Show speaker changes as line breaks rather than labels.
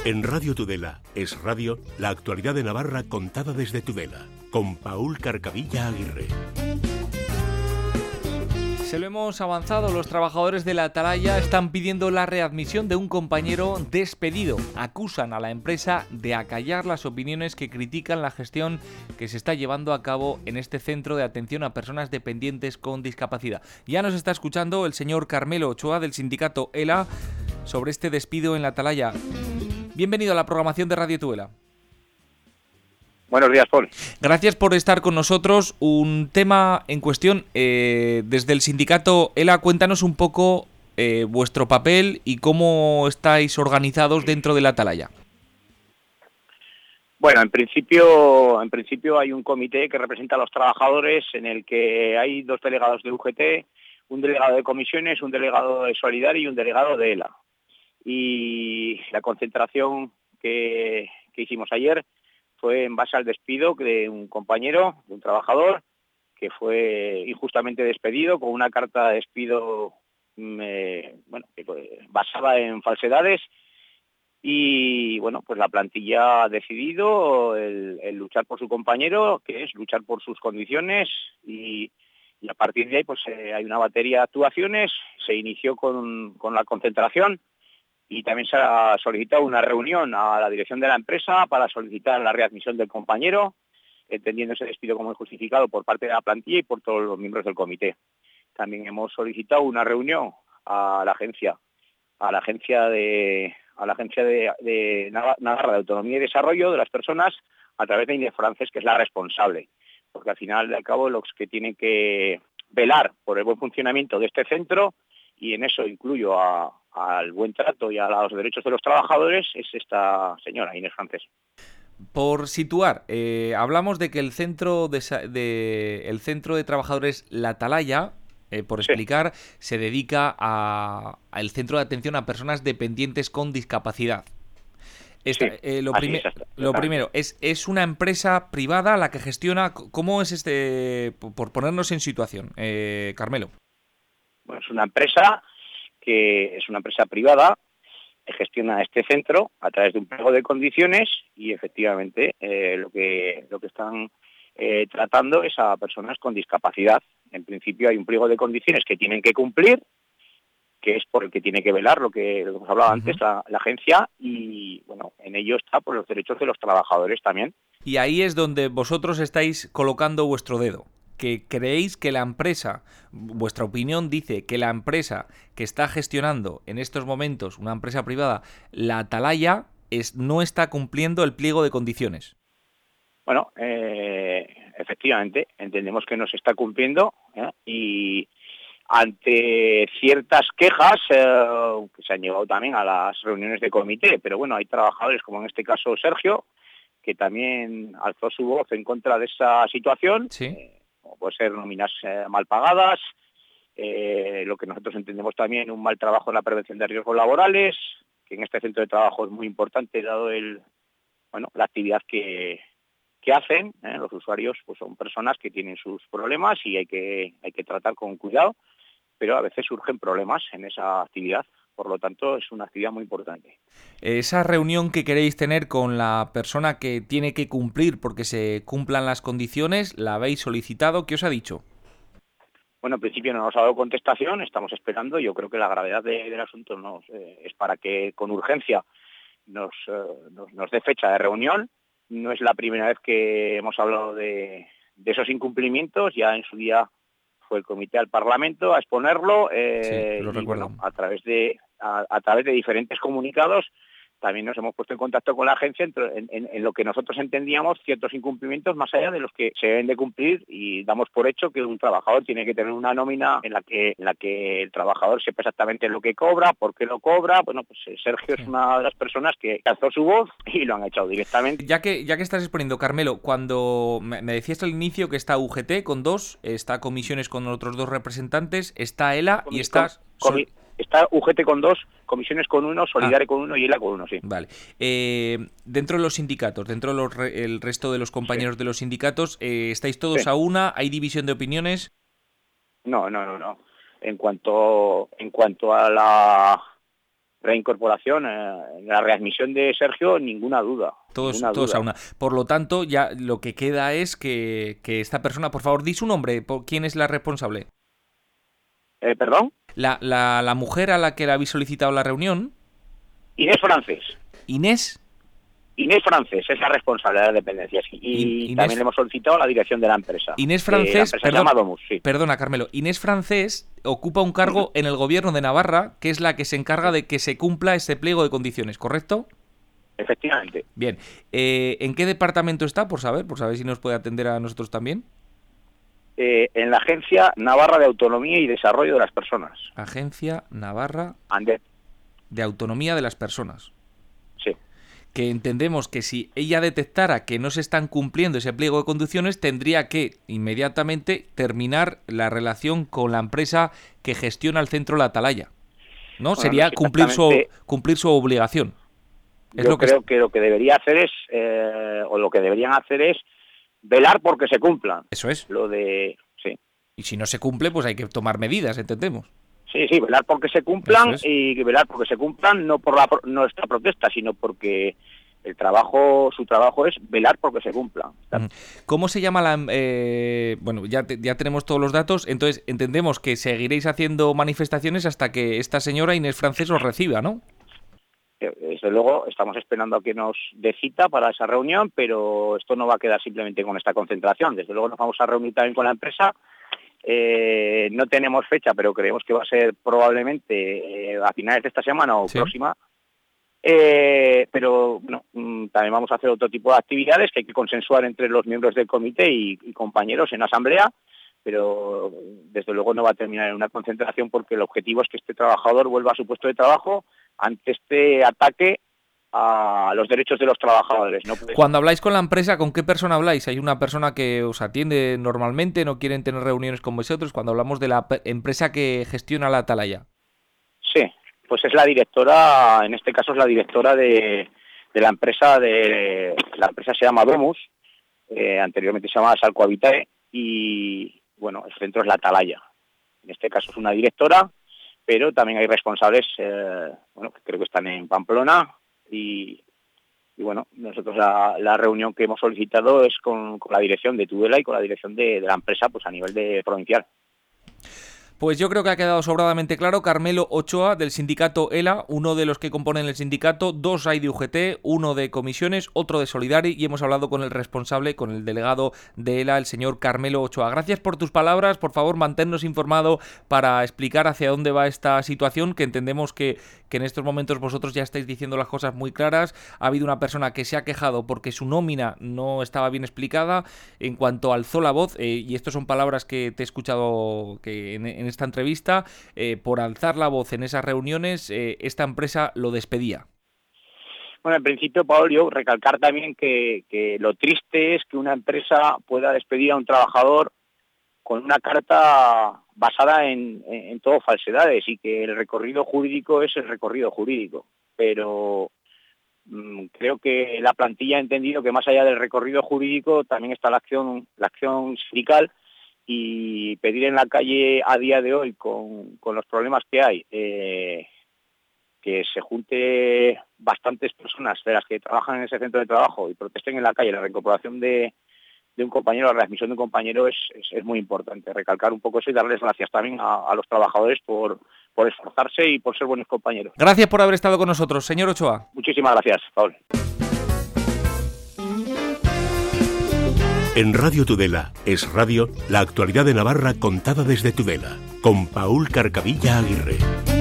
En Radio Tudela es radio, la actualidad de Navarra contada desde Tudela, con Paul Carcavilla Aguirre.
Se lo hemos avanzado, los trabajadores de la atalaya están pidiendo la readmisión de un compañero despedido. Acusan a la empresa de acallar las opiniones que critican la gestión que se está llevando a cabo en este centro de atención a personas dependientes con discapacidad. Ya nos está escuchando el señor Carmelo Ochoa del sindicato ELA sobre este despido en la atalaya. Bienvenido a la programación de Radio Tudela.
Buenos días, Paul.
Gracias por estar con nosotros. Un tema en cuestión, desde el sindicato ELA, cuéntanos un poco vuestro papel y cómo estáis organizados dentro de la atalaya.
Bueno, en principio hay un comité que representa a los trabajadores en el que hay 2 delegados de UGT, un delegado de comisiones, un delegado de Solidario y un delegado de ELA. Y la concentración que hicimos ayer fue en base al despido de un compañero, de un trabajador, que fue injustamente despedido con una carta de despido basada en falsedades. Y bueno, pues la plantilla ha decidido el luchar por su compañero, que es luchar por sus condiciones, y a partir de ahí pues hay una batería de actuaciones. Se inició con la concentración. Y también se ha solicitado una reunión a la dirección de la empresa para solicitar la readmisión del compañero, entendiendo ese despido como injustificado por parte de la plantilla y por todos los miembros del comité. También hemos solicitado una reunión a la agencia de Navarra de Autonomía y Desarrollo de las Personas a través de INEF Francés, que es la responsable, porque al final y al cabo los que tienen que velar por el buen funcionamiento de este centro, y en eso incluyo al buen trato y a los derechos de los trabajadores, es esta señora, Inés Francés.
Por situar, hablamos de que el centro de trabajadores La Atalaya, por explicar, sí, se dedica al centro de atención a personas dependientes con discapacidad. Lo primero, ¿es una empresa privada la que gestiona? ¿Cómo es por ponernos en situación, Carmelo?
Bueno, es una empresa privada que gestiona este centro a través de un pliego de condiciones y efectivamente lo que están tratando es a personas con discapacidad. En principio hay un pliego de condiciones que tienen que cumplir, que es por el que tiene que velar lo que hemos hablado antes, la agencia, y bueno, en ello está por los derechos de los trabajadores también.
Y ahí es donde vosotros estáis colocando vuestro dedo. Que creéis que la empresa, vuestra opinión dice que la empresa que está gestionando en estos momentos, una empresa privada, la atalaya, no está cumpliendo el pliego de condiciones.
Bueno, efectivamente, entendemos que no se está cumpliendo, y ante ciertas quejas que se han llevado también a las reuniones de comité, pero bueno, hay trabajadores, como en este caso Sergio, que también alzó su voz en contra de esa situación.
Sí.
Como puede ser nóminas mal pagadas, lo que nosotros entendemos también un mal trabajo en la prevención de riesgos laborales, que en este centro de trabajo es muy importante dado la actividad que hacen. Los usuarios pues son personas que tienen sus problemas y hay que tratar con cuidado, pero a veces surgen problemas en esa actividad. Por lo tanto, es una actividad muy importante.
Esa reunión que queréis tener con la persona que tiene que cumplir porque se cumplan las condiciones, ¿la habéis solicitado? ¿Qué os ha dicho?
Bueno, en principio no nos ha dado contestación, estamos esperando. Yo creo que la gravedad del asunto es para que con urgencia nos dé fecha de reunión. No es la primera vez que hemos hablado de esos incumplimientos. Ya en su día fue el comité al Parlamento a exponerlo,
sí, lo recuerdo.
Bueno, a través de diferentes comunicados también nos hemos puesto en contacto con la agencia en lo que nosotros entendíamos ciertos incumplimientos más allá de los que se deben de cumplir, y damos por hecho que un trabajador tiene que tener una nómina en la que el trabajador sepa exactamente lo que cobra, por qué lo cobra. Bueno, pues Sergio es una de las personas que alzó su voz y lo han echado directamente.
Ya que estás exponiendo, Carmelo, cuando me decías al inicio que está UGT con 2, está Comisiones con otros 2 representantes, está ELA y estás...
Está UGT con 2, Comisiones con 1, Solidario con 1 y ELA con 1, sí.
Vale. Dentro de los sindicatos, dentro de el resto de los compañeros de los sindicatos, ¿estáis todos a una? ¿Hay división de opiniones?
No. En cuanto a reincorporación, en la readmisión de Sergio, ninguna duda.
Todos a una. Por lo tanto, ya lo que queda es que esta persona, por favor, di su nombre, ¿quién es la responsable?
¿Perdón?
La mujer a la que le habéis solicitado la reunión.
Inés Francés.
¿Inés
Francés es la responsable de las dependencias y también le hemos solicitado a la dirección de la empresa.
Inés Francés,
sí.
Perdona, Carmelo, Inés Francés ocupa un cargo en el gobierno de Navarra, que es la que se encarga de que se cumpla ese pliego de condiciones, ¿correcto?
Efectivamente.
Bien, ¿en qué departamento está, por saber si nos puede atender a nosotros también?
En la Agencia Navarra de Autonomía y Desarrollo de las Personas.
Agencia Navarra
ANDEP.
de Autonomía de las Personas.
Sí.
Que entendemos que si ella detectara que no se están cumpliendo ese pliego de condiciones, tendría que inmediatamente terminar la relación con la empresa que gestiona el centro La Atalaya, ¿no? Bueno, sería cumplir su obligación.
Yo creo que lo que debería hacer es, o lo que deberían hacer es, velar porque se cumplan.
Eso es.
Sí.
Y si no se cumple, pues hay que tomar medidas, entendemos.
Sí, velar porque se cumplan y velar porque se cumplan no por nuestra protesta, sino porque su trabajo es velar porque se cumplan.
¿Cómo se llama bueno, ya tenemos todos los datos, entonces entendemos que seguiréis haciendo manifestaciones hasta que esta señora Inés Francés os reciba, ¿no?
Desde luego estamos esperando a que nos dé cita para esa reunión, pero esto no va a quedar simplemente con esta concentración. Desde luego nos vamos a reunir también con la empresa. No tenemos fecha, pero creemos que va a ser probablemente a finales de esta semana o próxima. Pero bueno, también vamos a hacer otro tipo de actividades que hay que consensuar entre los miembros del comité y compañeros en asamblea, pero desde luego no va a terminar en una concentración porque el objetivo es que este trabajador vuelva a su puesto de trabajo ante este ataque a los derechos de los trabajadores.
Cuando habláis con la empresa, ¿con qué persona habláis? ¿Hay una persona que os atiende normalmente? ¿No quieren tener reuniones con vosotros? Cuando hablamos de la empresa que gestiona la Atalaya.
Sí, pues es la directora, en este caso es la directora de la empresa, la empresa se llama Domus, anteriormente se llamaba Salco Habitae, y bueno, el centro es la Atalaya. En este caso es una directora, pero también hay responsables, que creo que están en Pamplona, y bueno, nosotros la reunión que hemos solicitado es con la dirección de Tudela y con la dirección de la empresa, pues a nivel de provincial.
Pues yo creo que ha quedado sobradamente claro. Carmelo Ochoa, del sindicato ELA, uno de los que componen el sindicato, 2 hay de UGT, 1 de comisiones, otro de Solidari, y hemos hablado con el responsable, con el delegado de ELA, el señor Carmelo Ochoa. Gracias por tus palabras, por favor, manténnos informado para explicar hacia dónde va esta situación, que entendemos que en estos momentos vosotros ya estáis diciendo las cosas muy claras. Ha habido una persona que se ha quejado porque su nómina no estaba bien explicada. En cuanto alzó la voz, y estas son palabras que te he escuchado que en esta entrevista, por alzar la voz en esas reuniones, esta empresa lo despedía.
Bueno, en principio, Pablo, yo recalcar también que lo triste es que una empresa pueda despedir a un trabajador con una carta basada en todo falsedades y que el recorrido jurídico es el recorrido jurídico. Pero creo que la plantilla ha entendido que más allá del recorrido jurídico también está la acción sindical, y pedir en la calle a día de hoy con los problemas que hay, que se junte bastantes personas de las que trabajan en ese centro de trabajo y protesten en la calle la reincorporación de un compañero, la readmisión de un compañero, es muy importante. Recalcar un poco eso y darles gracias también a los trabajadores por esforzarse y por ser buenos compañeros.
Gracias por haber estado con nosotros, señor Ochoa.
Muchísimas gracias, Paul.
En Radio Tudela es radio, la actualidad de Navarra contada desde Tudela, con Paul Carcavilla Aguirre.